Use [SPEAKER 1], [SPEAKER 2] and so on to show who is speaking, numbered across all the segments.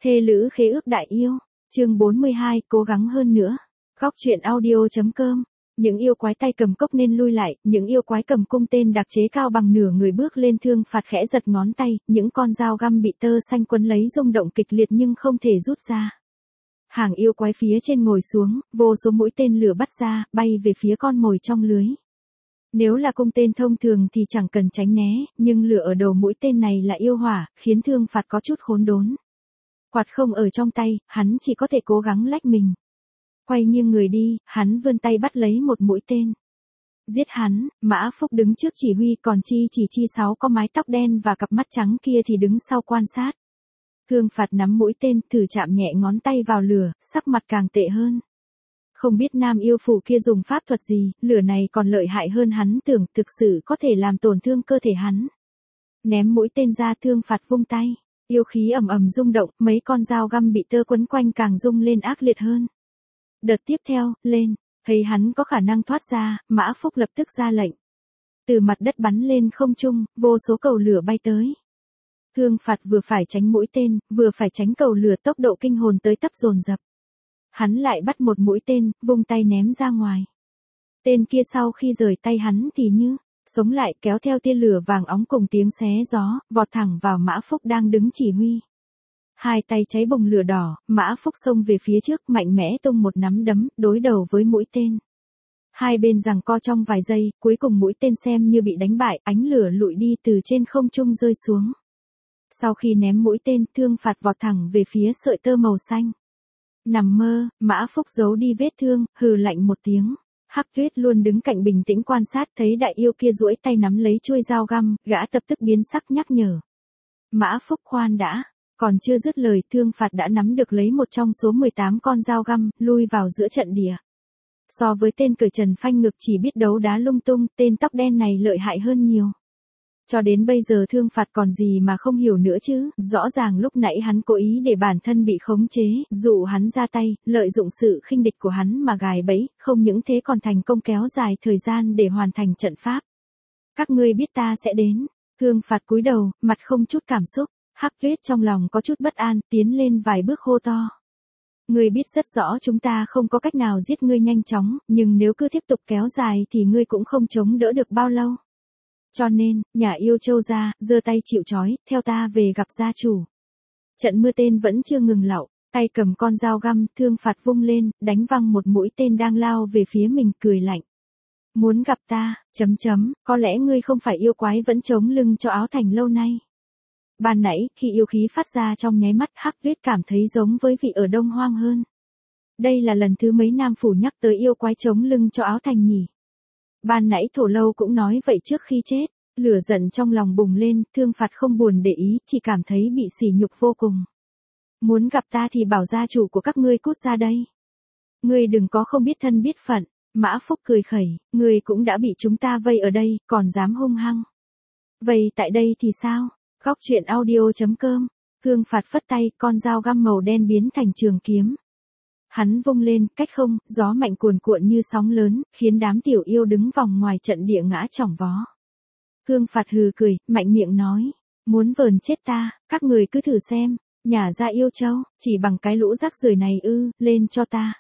[SPEAKER 1] Thê lữ khế ước đại yêu, chương 42, cố gắng hơn nữa. Góc truyện audio.com. Những yêu quái tay cầm cốc nên lui lại, những yêu quái cầm cung tên đặc chế cao bằng nửa người bước lên. Thương phạt khẽ giật ngón tay, những con dao găm bị tơ xanh quấn lấy rung động kịch liệt nhưng không thể rút ra. Hàng yêu quái phía trên ngồi xuống, vô số mũi tên lửa bắt ra, bay về phía con mồi trong lưới. Nếu là cung tên thông thường thì chẳng cần tránh né, nhưng lửa ở đầu mũi tên này là yêu hỏa, khiến thương phạt có chút khốn đốn. Quạt không ở trong tay, hắn chỉ có thể cố gắng lách mình. Quay nghiêng người đi, hắn vươn tay bắt lấy một mũi tên. Giết hắn, Mã Phúc đứng trước chỉ huy, còn Chi Sáu có mái tóc đen và cặp mắt trắng kia thì đứng sau quan sát. Thương phạt nắm mũi tên, thử chạm nhẹ ngón tay vào lửa, sắc mặt càng tệ hơn. Không biết nam yêu phù kia dùng pháp thuật gì, lửa này còn lợi hại hơn hắn tưởng, thực sự có thể làm tổn thương cơ thể hắn. Ném mũi tên ra, thương phạt vung tay. Yêu khí ầm ầm rung động, mấy con dao găm bị tơ quấn quanh càng rung lên ác liệt hơn. Đợt tiếp theo, lên, thấy hắn có khả năng thoát ra, Mã Phúc lập tức ra lệnh. Từ mặt đất bắn lên không trung, vô số cầu lửa bay tới. Thương phạt vừa phải tránh mũi tên, vừa phải tránh cầu lửa, tốc độ kinh hồn tới tấp dồn dập. Hắn lại bắt một mũi tên, vung tay ném ra ngoài. Tên kia sau khi rời tay hắn thì như sống lại, kéo theo tia lửa vàng óng cùng tiếng xé gió, vọt thẳng vào Mã Phúc đang đứng chỉ huy. Hai tay cháy bùng lửa đỏ, Mã Phúc xông về phía trước, mạnh mẽ tung một nắm đấm, đối đầu với mũi tên. Hai bên giằng co trong vài giây, cuối cùng mũi tên xem như bị đánh bại, ánh lửa lụi đi từ trên không trung rơi xuống. Sau khi ném mũi tên, thương phạt vọt thẳng về phía sợi tơ màu xanh. Nằm mơ, Mã Phúc giấu đi vết thương, hừ lạnh một tiếng. Hắc Tuyết luôn đứng cạnh bình tĩnh quan sát, thấy đại yêu kia duỗi tay nắm lấy chuôi dao găm, gã lập tức biến sắc nhắc nhở. Mã Phúc khoan đã, còn chưa dứt lời, thương phạt đã nắm được lấy một trong số 18 con dao găm, lui vào giữa trận địa. So với tên cởi trần phanh ngực chỉ biết đấu đá lung tung, tên tóc đen này lợi hại hơn nhiều. Cho đến bây giờ thương phạt còn gì mà không hiểu nữa chứ, rõ ràng lúc nãy hắn cố ý để bản thân bị khống chế, dụ hắn ra tay, lợi dụng sự khinh địch của hắn mà gài bẫy, không những thế còn thành công kéo dài thời gian để hoàn thành trận pháp. Các ngươi biết ta sẽ đến, thương phạt cúi đầu, mặt không chút cảm xúc, Hắc Tuyết trong lòng có chút bất an, tiến lên vài bước hô to. Ngươi biết rất rõ chúng ta không có cách nào giết ngươi nhanh chóng, nhưng nếu cứ tiếp tục kéo dài thì ngươi cũng không chống đỡ được bao lâu. Cho nên, nhà yêu Châu ra, giơ tay chịu trói, theo ta về gặp gia chủ. Trận mưa tên vẫn chưa ngừng lậu, tay cầm con dao găm, thương phạt vung lên, đánh văng một mũi tên đang lao về phía mình, cười lạnh. Muốn gặp ta, có lẽ ngươi không phải yêu quái vẫn chống lưng cho Áo Thành lâu nay. Ban nãy, khi yêu khí phát ra trong nháy mắt, Hắc Tuyết cảm thấy giống với vị ở Đông Hoang hơn. Đây là lần thứ mấy Nam Phủ nhắc tới yêu quái chống lưng cho Áo Thành nhỉ? Ban nãy Thổ Lâu cũng nói vậy trước khi chết, lửa giận trong lòng bùng lên, thương phạt không buồn để ý, chỉ cảm thấy bị sỉ nhục vô cùng. Muốn gặp ta thì bảo gia chủ của các ngươi cút ra đây. Ngươi đừng có không biết thân biết phận, Mã Phúc cười khẩy, ngươi cũng đã bị chúng ta vây ở đây, còn dám hung hăng. Vây tại đây thì sao? Góc truyện audio.com, thương phạt phất tay, con dao găm màu đen biến thành trường kiếm. Hắn vung lên, cách không, gió mạnh cuồn cuộn như sóng lớn, khiến đám tiểu yêu đứng vòng ngoài trận địa ngã chỏng vó. Thương phạt hừ cười, mạnh miệng nói, muốn vờn chết ta, các người cứ thử xem, nhả ra Yêu Châu, chỉ bằng cái lũ rác rưởi này lên cho ta.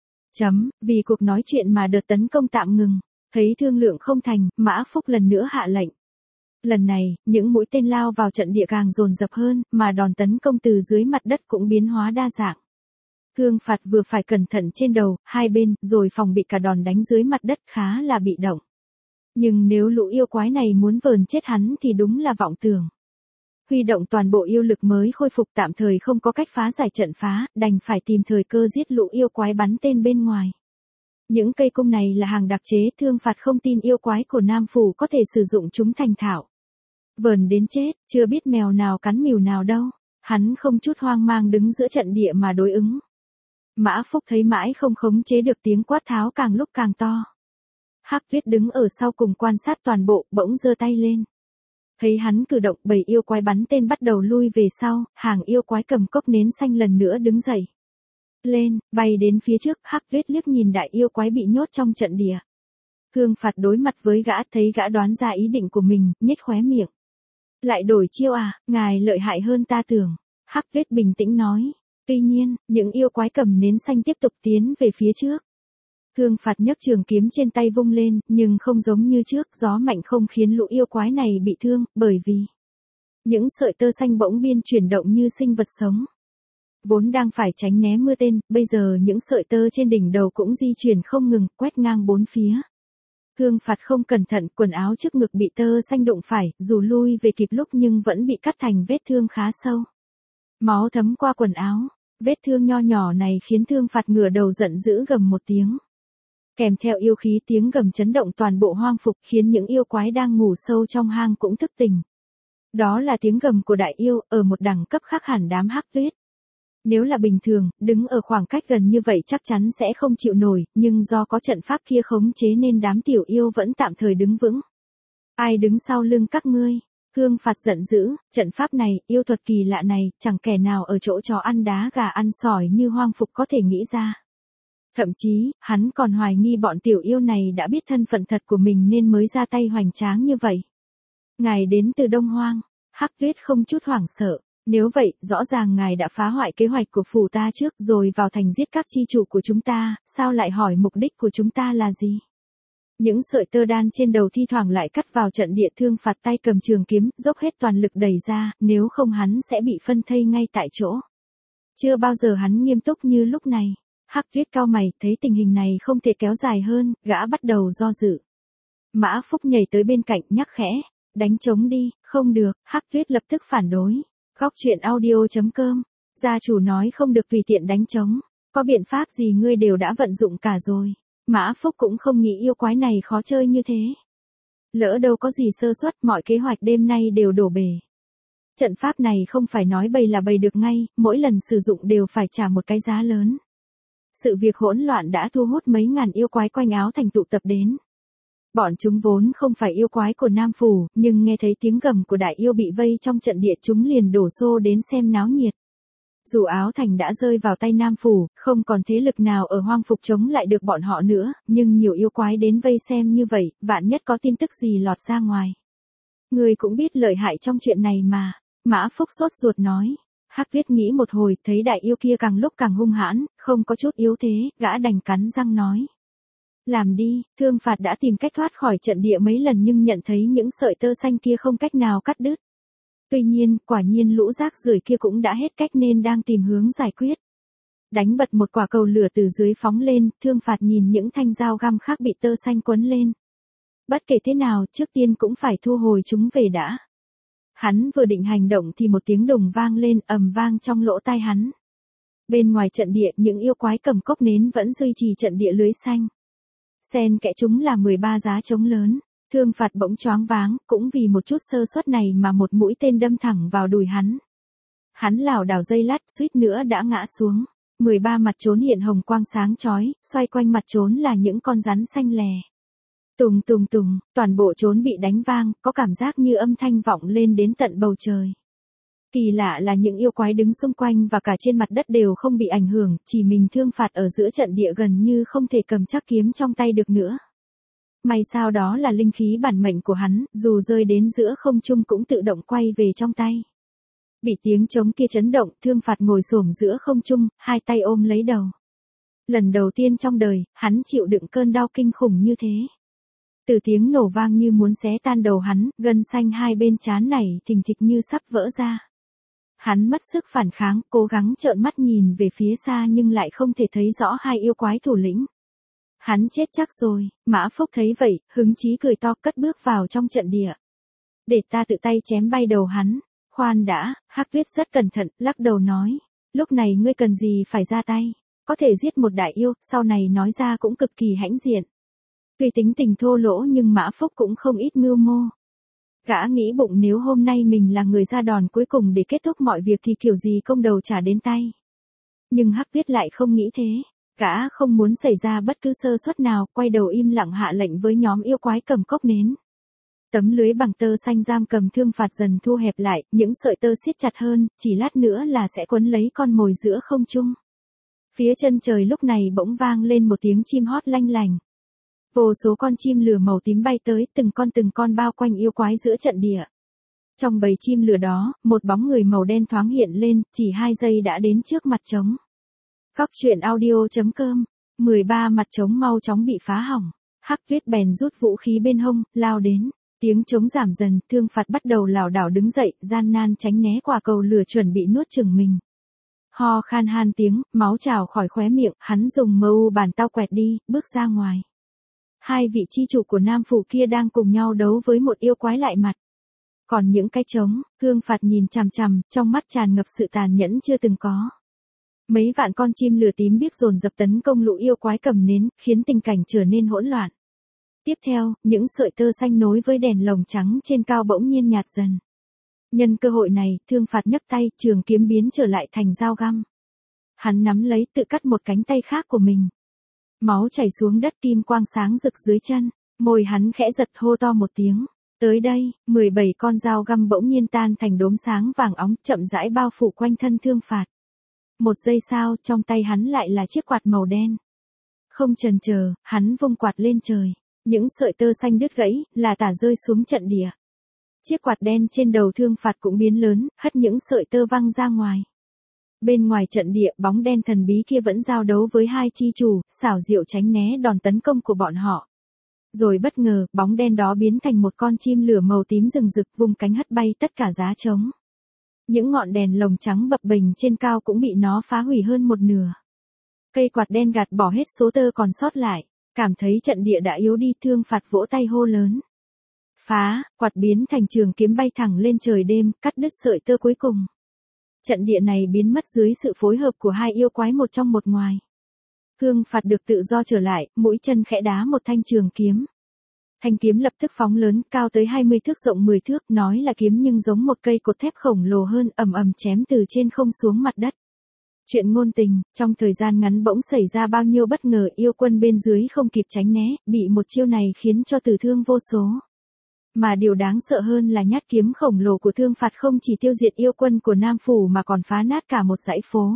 [SPEAKER 1] Vì cuộc nói chuyện mà đợt tấn công tạm ngừng, thấy thương lượng không thành, Mã Phúc lần nữa hạ lệnh. Lần này, những mũi tên lao vào trận địa càng dồn dập hơn, mà đòn tấn công từ dưới mặt đất cũng biến hóa đa dạng. Thương phạt vừa phải cẩn thận trên đầu, hai bên, rồi phòng bị cả đòn đánh dưới mặt đất, khá là bị động. Nhưng nếu lũ yêu quái này muốn vờn chết hắn thì đúng là vọng tưởng. Huy động toàn bộ yêu lực mới khôi phục, tạm thời không có cách phá giải trận phá, đành phải tìm thời cơ giết lũ yêu quái bắn tên bên ngoài. Những cây cung này là hàng đặc chế, thương phạt không tin yêu quái của Nam Phủ có thể sử dụng chúng thành thạo. Vờn đến chết, chưa biết mèo nào cắn mèo nào đâu. Hắn không chút hoang mang đứng giữa trận địa mà đối ứng. Mã Phúc thấy mãi không khống chế được, tiếng quát tháo càng lúc càng to. Hắc Tuyết đứng ở sau cùng quan sát toàn bộ, bỗng giơ tay lên. Thấy hắn cử động, bầy yêu quái bắn tên bắt đầu lui về sau, hàng yêu quái cầm cốc nến xanh lần nữa đứng dậy. Lên, bay đến phía trước, Hắc Tuyết liếc nhìn đại yêu quái bị nhốt trong trận địa. Thương phạt đối mặt với gã, thấy gã đoán ra ý định của mình, nhếch khóe miệng. Lại đổi chiêu à, ngài lợi hại hơn ta tưởng. Hắc Tuyết bình tĩnh nói. Tuy nhiên, những yêu quái cầm nến xanh tiếp tục tiến về phía trước. Thương Phạt nhấc trường kiếm trên tay vung lên, nhưng không giống như trước, gió mạnh không khiến lũ yêu quái này bị thương, bởi vì những sợi tơ xanh bỗng biên chuyển động như sinh vật sống. Vốn đang phải tránh né mưa tên, bây giờ những sợi tơ trên đỉnh đầu cũng di chuyển không ngừng, quét ngang bốn phía. Thương Phạt không cẩn thận, quần áo trước ngực bị tơ xanh đụng phải, dù lui về kịp lúc nhưng vẫn bị cắt thành vết thương khá sâu. Máu thấm qua quần áo, vết thương nho nhỏ này khiến Thương Phạt ngửa đầu giận dữ gầm một tiếng. Kèm theo yêu khí tiếng gầm chấn động toàn bộ hoang phục khiến những yêu quái đang ngủ sâu trong hang cũng thức tỉnh. Đó là tiếng gầm của đại yêu, ở một đẳng cấp khác hẳn đám Hắc Tuyết. Nếu là bình thường, đứng ở khoảng cách gần như vậy chắc chắn sẽ không chịu nổi, nhưng do có trận pháp kia khống chế nên đám tiểu yêu vẫn tạm thời đứng vững. Ai đứng sau lưng các ngươi? Thương Phạt giận dữ, trận pháp này, yêu thuật kỳ lạ này, chẳng kẻ nào ở chỗ chó ăn đá gà ăn sỏi như hoang phục có thể nghĩ ra. Thậm chí, hắn còn hoài nghi bọn tiểu yêu này đã biết thân phận thật của mình nên mới ra tay hoành tráng như vậy. Ngài đến từ Đông Hoang, Hắc Tuyết không chút hoảng sợ. Nếu vậy, rõ ràng ngài đã phá hoại kế hoạch của phủ ta trước rồi vào thành giết các chi chủ của chúng ta, sao lại hỏi mục đích của chúng ta là gì? Những sợi tơ đan trên đầu thi thoảng lại cắt vào trận địa. Thương Phạt tay cầm trường kiếm, dốc hết toàn lực đẩy ra, nếu không hắn sẽ bị phân thây ngay tại chỗ. Chưa bao giờ hắn nghiêm túc như lúc này. Hắc Tuyết cau mày, thấy tình hình này không thể kéo dài hơn, gã bắt đầu do dự. Mã Phúc nhảy tới bên cạnh nhắc khẽ, đánh trống đi. Không được, Hắc Tuyết lập tức phản đối. Góc truyện audio.com, gia chủ nói không được tùy tiện đánh trống, có biện pháp gì ngươi đều đã vận dụng cả rồi. Mã Phúc cũng không nghĩ yêu quái này khó chơi như thế. Lỡ đâu có gì sơ suất, mọi kế hoạch đêm nay đều đổ bể. Trận pháp này không phải nói bày là bày được ngay, mỗi lần sử dụng đều phải trả một cái giá lớn. Sự việc hỗn loạn đã thu hút mấy ngàn yêu quái quanh Áo Thành tụ tập đến. Bọn chúng vốn không phải yêu quái của Nam Phủ, nhưng nghe thấy tiếng gầm của đại yêu bị vây trong trận địa chúng liền đổ xô đến xem náo nhiệt. Dù Áo Thành đã rơi vào tay Nam Phủ, không còn thế lực nào ở hoang phục chống lại được bọn họ nữa, nhưng nhiều yêu quái đến vây xem như vậy, vạn nhất có tin tức gì lọt ra ngoài. Người cũng biết lợi hại trong chuyện này mà, Mã Phúc sốt ruột nói. Hắc Tuyết nghĩ một hồi, thấy đại yêu kia càng lúc càng hung hãn, không có chút yếu thế, gã đành cắn răng nói. Làm đi. Thương Phạt đã tìm cách thoát khỏi trận địa mấy lần nhưng nhận thấy những sợi tơ xanh kia không cách nào cắt đứt. Tuy nhiên, quả nhiên lũ rác rưởi kia cũng đã hết cách nên đang tìm hướng giải quyết. Đánh bật một quả cầu lửa từ dưới phóng lên, Thương Phạt nhìn những thanh dao găm khác bị tơ xanh quấn lên. Bất kể thế nào, trước tiên cũng phải thu hồi chúng về đã. Hắn vừa định hành động thì một tiếng đùng vang lên, ầm vang trong lỗ tai hắn. Bên ngoài trận địa, những yêu quái cầm cốc nến vẫn duy trì trận địa lưới xanh. Xen kẽ chúng là 13 giá trống lớn. Thương Phạt bỗng choáng váng, cũng vì một chút sơ suất này mà một mũi tên đâm thẳng vào đùi hắn. Hắn lảo đảo giây lát, suýt nữa đã ngã xuống. 13 mặt trốn hiện hồng quang sáng chói, xoay quanh mặt trốn là những con rắn xanh lè. Tùng tùng tùng, toàn bộ trốn bị đánh vang, có cảm giác như âm thanh vọng lên đến tận bầu trời. Kỳ lạ là những yêu quái đứng xung quanh và cả trên mặt đất đều không bị ảnh hưởng, chỉ mình Thương Phạt ở giữa trận địa gần như không thể cầm chắc kiếm trong tay được nữa. May sao đó là linh khí bản mệnh của hắn, dù rơi đến giữa không trung cũng tự động quay về trong tay. Bị tiếng trống kia chấn động, Thương Phạt ngồi xổm giữa không trung, hai tay ôm lấy đầu. Lần đầu tiên trong đời, hắn chịu đựng cơn đau kinh khủng như thế. Từ tiếng nổ vang như muốn xé tan đầu hắn, gân xanh hai bên trán này thình thịch như sắp vỡ ra. Hắn mất sức phản kháng, cố gắng trợn mắt nhìn về phía xa nhưng lại không thể thấy rõ hai yêu quái thủ lĩnh. Hắn chết chắc rồi. Mã Phúc thấy vậy, hứng chí cười to, cất bước vào trong trận địa. Để ta tự tay chém bay đầu hắn. Khoan đã. Hắc Tuyết rất cẩn thận, lắc đầu nói. Lúc này ngươi cần gì phải ra tay. Có thể giết một đại yêu, sau này nói ra cũng cực kỳ hãnh diện. Tuy tính tình thô lỗ nhưng Mã Phúc cũng không ít mưu mô. Gã nghĩ bụng nếu hôm nay mình là người ra đòn cuối cùng để kết thúc mọi việc thì kiểu gì công đầu trả đến tay. Nhưng Hắc Tuyết lại không nghĩ thế. Gã không muốn xảy ra bất cứ sơ suất nào, quay đầu im lặng hạ lệnh với nhóm yêu quái cầm cốc nến. Tấm lưới bằng tơ xanh giam cầm Thương Phạt dần thu hẹp lại, những sợi tơ siết chặt hơn, chỉ lát nữa là sẽ quấn lấy con mồi giữa không trung. Phía chân trời lúc này bỗng vang lên một tiếng chim hót lanh lành. Vô số con chim lửa màu tím bay tới, từng con bao quanh yêu quái giữa trận địa. Trong bầy chim lửa đó, một bóng người màu đen thoáng hiện lên, chỉ 2 giây đã đến trước mặt trống. Góc truyện audio.com 13 mặt trống mau chóng bị phá hỏng. Hắc Tuyết bèn rút vũ khí bên hông, lao đến. Tiếng trống giảm dần, Thương Phạt bắt đầu lảo đảo đứng dậy, gian nan tránh né quả cầu lửa chuẩn bị nuốt chửng mình. Ho khan han tiếng, máu trào khỏi khóe miệng, hắn dùng MU bàn tao quẹt đi, bước ra ngoài. Hai vị chi chủ của Nam Phủ kia đang cùng nhau đấu với một yêu quái lại mặt. Còn những cái trống, Thương Phạt nhìn chằm chằm, trong mắt tràn ngập sự tàn nhẫn chưa từng có. Mấy vạn con chim lửa tím biếc dồn dập tấn công lũ yêu quái cầm nến, khiến tình cảnh trở nên hỗn loạn. Tiếp theo, những sợi tơ xanh nối với đèn lồng trắng trên cao bỗng nhiên nhạt dần. Nhân cơ hội này, Thương Phạt nhấc tay, trường kiếm biến trở lại thành dao găm. Hắn nắm lấy tự cắt một cánh tay khác của mình. Máu chảy xuống đất, kim quang sáng rực dưới chân, môi hắn khẽ giật hô to một tiếng. Tới đây, 17 con dao găm bỗng nhiên tan thành đốm sáng vàng óng, chậm rãi bao phủ quanh thân Thương Phạt. Một giây sau, trong tay hắn lại là chiếc quạt màu đen. Không chần chờ, hắn vung quạt lên trời. Những sợi tơ xanh đứt gãy, là tả rơi xuống trận địa. Chiếc quạt đen trên đầu Thương Phạt cũng biến lớn, hất những sợi tơ văng ra ngoài. Bên ngoài trận địa, bóng đen thần bí kia vẫn giao đấu với hai chi chủ, xảo diệu tránh né đòn tấn công của bọn họ. Rồi bất ngờ, bóng đen đó biến thành một con chim lửa màu tím rừng rực, vung cánh hất bay tất cả giá trống. Những ngọn đèn lồng trắng bập bềnh trên cao cũng bị nó phá hủy hơn một nửa. Cây quạt đen gạt bỏ hết số tơ còn sót lại. Cảm thấy trận địa đã yếu đi, Thương Phạt vỗ tay hô lớn. Phá, quạt biến thành trường kiếm bay thẳng lên trời đêm, cắt đứt sợi tơ cuối cùng. Trận địa này biến mất dưới sự phối hợp của hai yêu quái một trong một ngoài. Thương Phạt được tự do trở lại, mũi chân khẽ đá một thanh trường kiếm. Thanh kiếm lập tức phóng lớn, cao tới 20 thước rộng 10 thước, nói là kiếm nhưng giống một cây cột thép khổng lồ hơn, ầm ầm chém từ trên không xuống mặt đất. Chuyện ngôn tình, trong thời gian ngắn bỗng xảy ra bao nhiêu bất ngờ, yêu quân bên dưới không kịp tránh né, bị một chiêu này khiến cho tử thương vô số. Mà điều đáng sợ hơn là nhát kiếm khổng lồ của Thương Phạt không chỉ tiêu diệt yêu quân của Nam Phủ mà còn phá nát cả một dãy phố.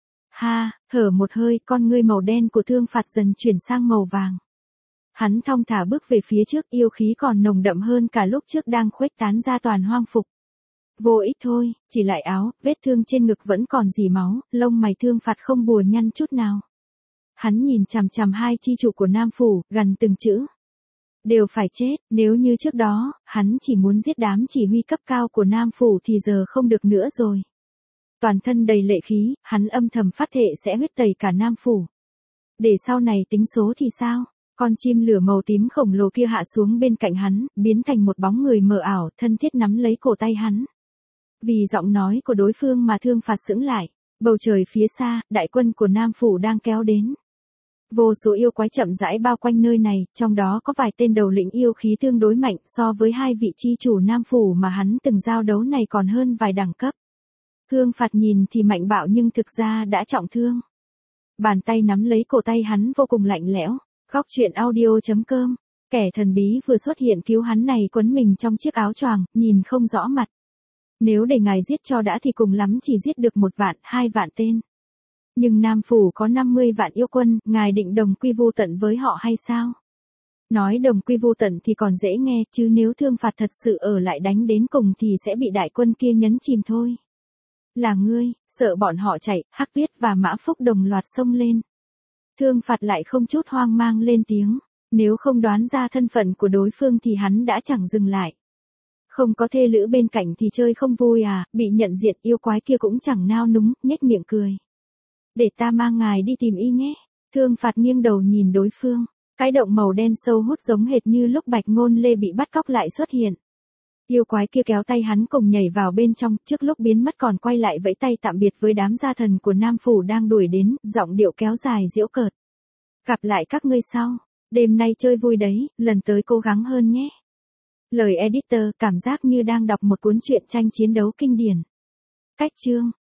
[SPEAKER 1] Ha, thở một hơi, con ngươi màu đen của Thương Phạt dần chuyển sang màu vàng. Hắn thong thả bước về phía trước, yêu khí còn nồng đậm hơn cả lúc trước đang khuếch tán ra toàn hoang phục. Vô ích thôi, chỉ lại áo, vết thương trên ngực vẫn còn rỉ máu, lông mày Thương Phạt không bùa nhăn chút nào. Hắn nhìn chằm chằm hai chi chủ của Nam Phủ, gằn từng chữ. Đều phải chết, nếu như trước đó, hắn chỉ muốn giết đám chỉ huy cấp cao của Nam Phủ thì giờ không được nữa rồi. Toàn thân đầy lệ khí, hắn âm thầm phát thệ sẽ huyết tẩy cả Nam Phủ. Để sau này tính số thì sao? Con chim lửa màu tím khổng lồ kia hạ xuống bên cạnh hắn, biến thành một bóng người mờ ảo, thân thiết nắm lấy cổ tay hắn. Vì giọng nói của đối phương mà Thương Phạt sững lại. Bầu trời phía xa, đại quân của Nam Phủ đang kéo đến. Vô số yêu quái chậm rãi bao quanh nơi này, trong đó có vài tên đầu lĩnh yêu khí tương đối mạnh, so với hai vị chi chủ Nam Phủ mà hắn từng giao đấu này còn hơn vài đẳng cấp. Thương Phạt nhìn thì mạnh bạo nhưng thực ra đã trọng thương. Bàn tay nắm lấy cổ tay hắn vô cùng lạnh lẽo. Góc truyện audio.com. Kẻ thần bí vừa xuất hiện cứu hắn này quấn mình trong chiếc áo choàng, nhìn không rõ mặt. Nếu để ngài giết cho đã thì cùng lắm chỉ giết được 1 vạn, 2 vạn tên. Nhưng Nam Phủ có 50 vạn yêu quân, ngài định đồng quy vu tận với họ hay sao? Nói đồng quy vu tận thì còn dễ nghe, chứ nếu Thương Phạt thật sự ở lại đánh đến cùng thì sẽ bị đại quân kia nhấn chìm thôi. Là ngươi, sợ bọn họ chạy, Hắc Tuyết và Mã Phúc đồng loạt xông lên. Thương Phạt lại không chút hoang mang lên tiếng, nếu không đoán ra thân phận của đối phương thì hắn đã chẳng dừng lại. Không có thê lữ bên cạnh thì chơi không vui à, bị nhận diện yêu quái kia cũng chẳng nao núng, nhếch miệng cười. Để ta mang ngài đi tìm y nhé. Thương Phạt nghiêng đầu nhìn đối phương, cái động màu đen sâu hút giống hệt như lúc Bạch Ngôn Lê bị bắt cóc lại xuất hiện. Yêu quái kia kéo tay hắn cùng nhảy vào bên trong, trước lúc biến mất còn quay lại vẫy tay tạm biệt với đám gia thần của Nam Phủ đang đuổi đến, giọng điệu kéo dài giễu cợt. Gặp lại các ngươi sau, đêm nay chơi vui đấy, lần tới cố gắng hơn nhé. Lời editor, cảm giác như đang đọc một cuốn truyện tranh chiến đấu kinh điển. Cách chương